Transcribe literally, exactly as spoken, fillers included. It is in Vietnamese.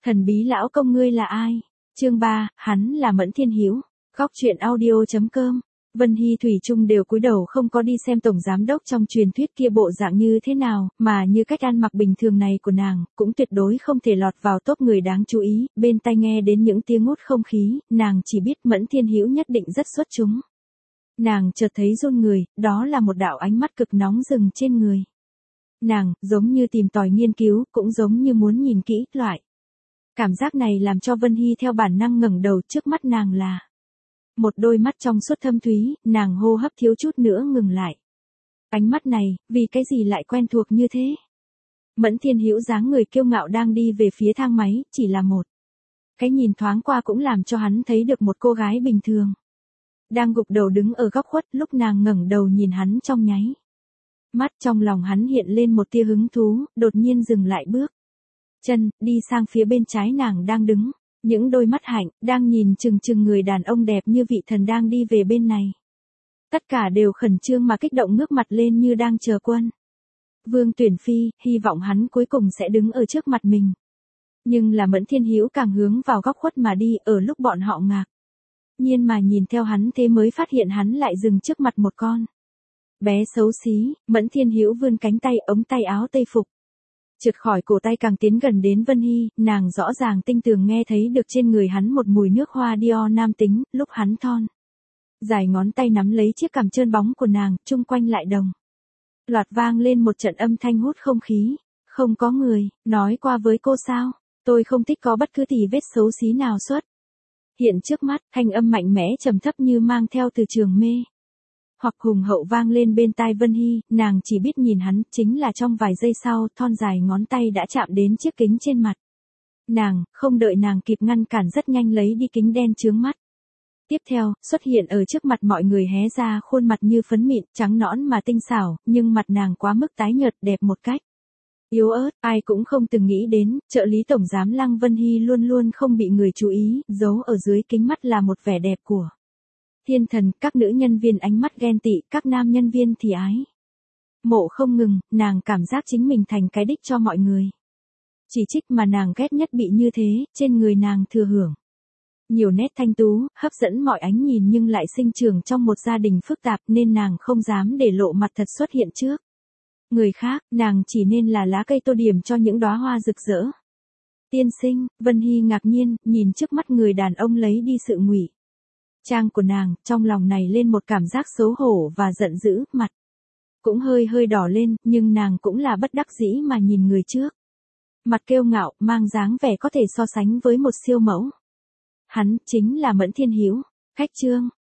Thần bí lão công ngươi là ai? Chương ba, hắn là Mẫn Thiên Hữu. Góc truyện audio chấm com. Vân Hy thủy chung đều cúi đầu không có đi xem tổng giám đốc trong truyền thuyết kia bộ dạng như thế nào, mà như cách ăn mặc bình thường này của nàng, cũng tuyệt đối không thể lọt vào top người đáng chú ý, bên tai nghe đến những tiếng ngút không khí, nàng chỉ biết Mẫn Thiên Hữu nhất định rất xuất chúng. Nàng chợt thấy run người, đó là một đạo ánh mắt cực nóng rừng trên người. Nàng, giống như tìm tòi nghiên cứu, cũng giống như muốn nhìn kỹ, loại. Cảm giác này làm cho Vân Hy theo bản năng ngẩng đầu, trước mắt nàng là một đôi mắt trong suốt thâm thúy, nàng hô hấp thiếu chút nữa ngừng lại. Ánh mắt này, vì cái gì lại quen thuộc như thế? Mẫn Thiên Hữu dáng người kiêu ngạo đang đi về phía thang máy, chỉ là một cái nhìn thoáng qua cũng làm cho hắn thấy được một cô gái bình thường. Đang gục đầu đứng ở góc khuất, lúc nàng ngẩng đầu nhìn hắn trong nháy mắt, trong lòng hắn hiện lên một tia hứng thú, đột nhiên dừng lại bước chân, đi sang phía bên trái nàng đang đứng. Những đôi mắt hạnh, đang nhìn chừng chừng người đàn ông đẹp như vị thần đang đi về bên này. Tất cả đều khẩn trương mà kích động ngước mặt lên như đang chờ quân Vương Tuyển Phi, hy vọng hắn cuối cùng sẽ đứng ở trước mặt mình. Nhưng là Mẫn Thiên Hữu càng hướng vào góc khuất mà đi, ở lúc bọn họ ngạc nhiên mà nhìn theo hắn thế mới phát hiện hắn lại dừng trước mặt một con bé xấu xí. Mẫn Thiên Hữu vươn cánh tay, ống tay áo tây phục trượt khỏi cổ tay càng tiến gần đến Vân Hy, nàng rõ ràng tinh tường nghe thấy được trên người hắn một mùi nước hoa Dior nam tính, lúc hắn thon dài ngón tay nắm lấy chiếc cằm trơn bóng của nàng, chung quanh lại đồng loạt vang lên một trận âm thanh hút không khí. Không có người nói qua với cô sao? Tôi không thích có bất cứ tì vết xấu xí nào xuất hiện trước mắt. Thanh âm mạnh mẽ trầm thấp như mang theo từ trường mê hoặc hùng hậu vang lên bên tai Vân Hy, nàng chỉ biết nhìn hắn, chính là trong vài giây sau, thon dài ngón tay đã chạm đến chiếc kính trên mặt nàng, không đợi nàng kịp ngăn cản rất nhanh lấy đi kính đen chướng mắt. Tiếp theo, xuất hiện ở trước mặt mọi người hé ra khuôn mặt như phấn mịn, trắng nõn mà tinh xảo, nhưng mặt nàng quá mức tái nhợt, đẹp một cách yếu ớt. Ai cũng không từng nghĩ đến, trợ lý tổng giám Lăng Vân Hy luôn luôn không bị người chú ý, giấu ở dưới kính mắt là một vẻ đẹp của thiên thần. Các nữ nhân viên ánh mắt ghen tị, các nam nhân viên thì ái mộ không ngừng. Nàng cảm giác chính mình thành cái đích cho mọi người chỉ trích, mà nàng ghét nhất bị như thế. Trên người nàng thừa hưởng nhiều nét thanh tú, hấp dẫn mọi ánh nhìn, nhưng lại sinh trưởng trong một gia đình phức tạp, nên nàng không dám để lộ mặt thật xuất hiện trước người khác. Nàng chỉ nên là lá cây tô điểm cho những đóa hoa rực rỡ. Tiên sinh, Vân Hy ngạc nhiên nhìn trước mắt người đàn ông lấy đi sự ngụy trang của nàng, trong lòng này lên một cảm giác xấu hổ và giận dữ, mặt cũng hơi hơi đỏ lên, nhưng nàng cũng là bất đắc dĩ mà nhìn người trước mặt kiêu ngạo, mang dáng vẻ có thể so sánh với một siêu mẫu. Hắn chính là Mẫn Thiên Hữu. Khách trương,